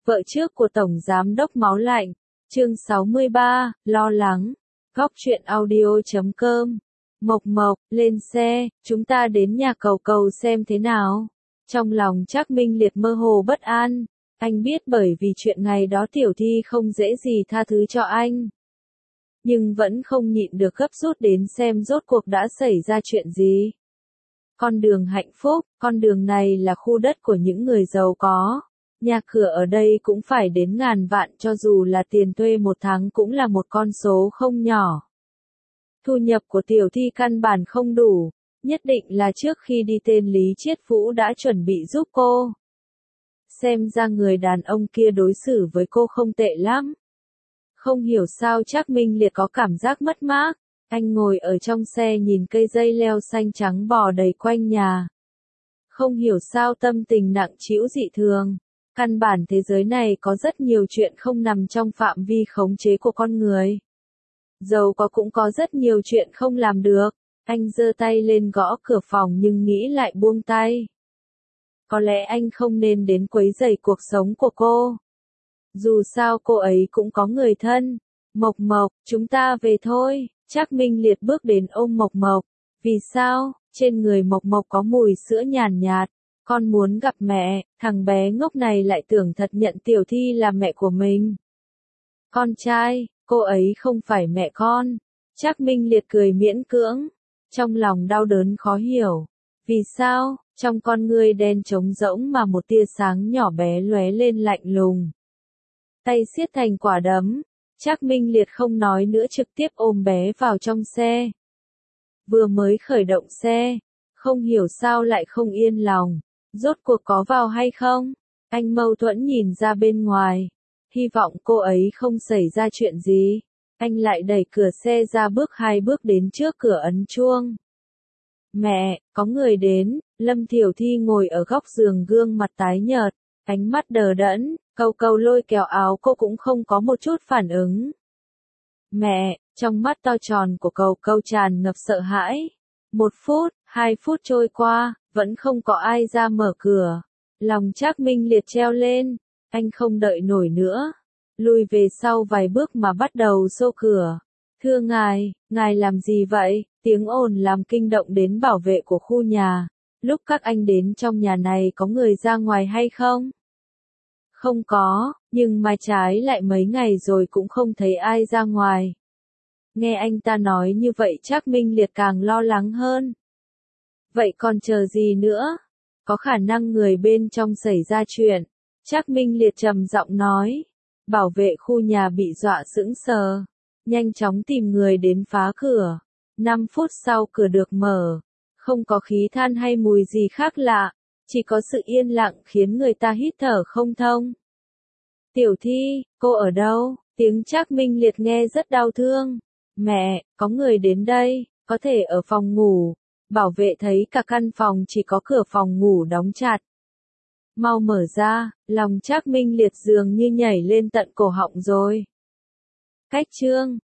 Vợ trước của Tổng Giám đốc Máu Lạnh, chương 63, lo lắng, góc truyện audio.com. Mộc Mộc, lên xe, chúng ta đến nhà Cầu Cầu xem thế nào. Trong lòng Trác Minh Liệt mơ hồ bất an, anh biết bởi vì chuyện ngày đó Tiểu Thi không dễ gì tha thứ cho anh. Nhưng vẫn không nhịn được gấp rút đến xem rốt cuộc đã xảy ra chuyện gì. Con đường hạnh phúc, con đường này là khu đất của những người giàu có. Nhà cửa ở đây cũng phải đến ngàn vạn, cho dù là tiền thuê một tháng cũng là một con số không nhỏ. Thu nhập của Tiểu Thi căn bản không đủ, nhất định là trước khi đi tên Lý Chiết Vũ đã chuẩn bị giúp cô. Xem ra người đàn ông kia đối xử với cô không tệ lắm. Không hiểu sao Trác Minh Liệt có cảm giác mất mát, anh ngồi ở trong xe nhìn cây dây leo xanh trắng bò đầy quanh nhà. Không hiểu sao tâm tình nặng trĩu dị thường. Căn bản thế giới này có rất nhiều chuyện không nằm trong phạm vi khống chế của con người. Giàu có cũng có rất nhiều chuyện không làm được. Anh giơ tay lên gõ cửa phòng nhưng nghĩ lại buông tay. Có lẽ anh không nên đến quấy rầy cuộc sống của cô. Dù sao cô ấy cũng có người thân. Mộc Mộc, chúng ta về thôi. Trác Minh Liệt bước đến ôm Mộc Mộc. Vì sao? Trên người Mộc Mộc có mùi sữa nhàn nhạt. Con muốn gặp mẹ, thằng bé ngốc này lại tưởng thật nhận Tiểu Thi là mẹ của mình. Con trai, cô ấy không phải mẹ con. Trác Minh Liệt cười miễn cưỡng, trong lòng đau đớn khó hiểu. Vì sao, trong con ngươi đen trống rỗng mà một tia sáng nhỏ bé lóe lên lạnh lùng. Tay siết thành quả đấm, Trác Minh Liệt không nói nữa trực tiếp ôm bé vào trong xe. Vừa mới khởi động xe, không hiểu sao lại không yên lòng. Rốt cuộc có vào hay không? Anh mâu thuẫn nhìn ra bên ngoài. Hy vọng cô ấy không xảy ra chuyện gì. Anh lại đẩy cửa xe ra bước 2 bước đến trước cửa ấn chuông. Mẹ, có người đến. Lâm Thiểu Thi ngồi ở góc giường gương mặt tái nhợt, ánh mắt đờ đẫn, Cầu Cầu lôi kéo áo cô cũng không có một chút phản ứng. Mẹ, trong mắt to tròn của Cầu Cầu tràn ngập sợ hãi. 1 phút, 2 phút trôi qua, vẫn không có ai ra mở cửa. Lòng Trác Minh Liệt treo lên, anh không đợi nổi nữa. Lùi về sau vài bước mà bắt đầu xô cửa. Thưa ngài làm gì vậy? Tiếng ồn làm kinh động đến bảo vệ của khu nhà. Lúc các anh đến trong nhà này có người ra ngoài hay không? Không có, nhưng mà trái lại mấy ngày rồi cũng không thấy ai ra ngoài. Nghe anh ta nói như vậy Trác Minh Liệt càng lo lắng hơn. Vậy còn chờ gì nữa? Có khả năng người bên trong xảy ra chuyện. Trác Minh Liệt trầm giọng nói. Bảo vệ khu nhà bị dọa sững sờ. Nhanh chóng tìm người đến phá cửa. 5 phút sau cửa được mở. Không có khí than hay mùi gì khác lạ. Chỉ có sự yên lặng khiến người ta hít thở không thông. Tiểu Thi, cô ở đâu? Tiếng Trác Minh Liệt nghe rất đau thương. Mẹ, có người đến đây, có thể ở phòng ngủ. Bảo vệ thấy cả căn phòng chỉ có cửa phòng ngủ đóng chặt. Mau mở ra, lòng Trác Minh Liệt dường như nhảy lên tận cổ họng rồi. Cách chương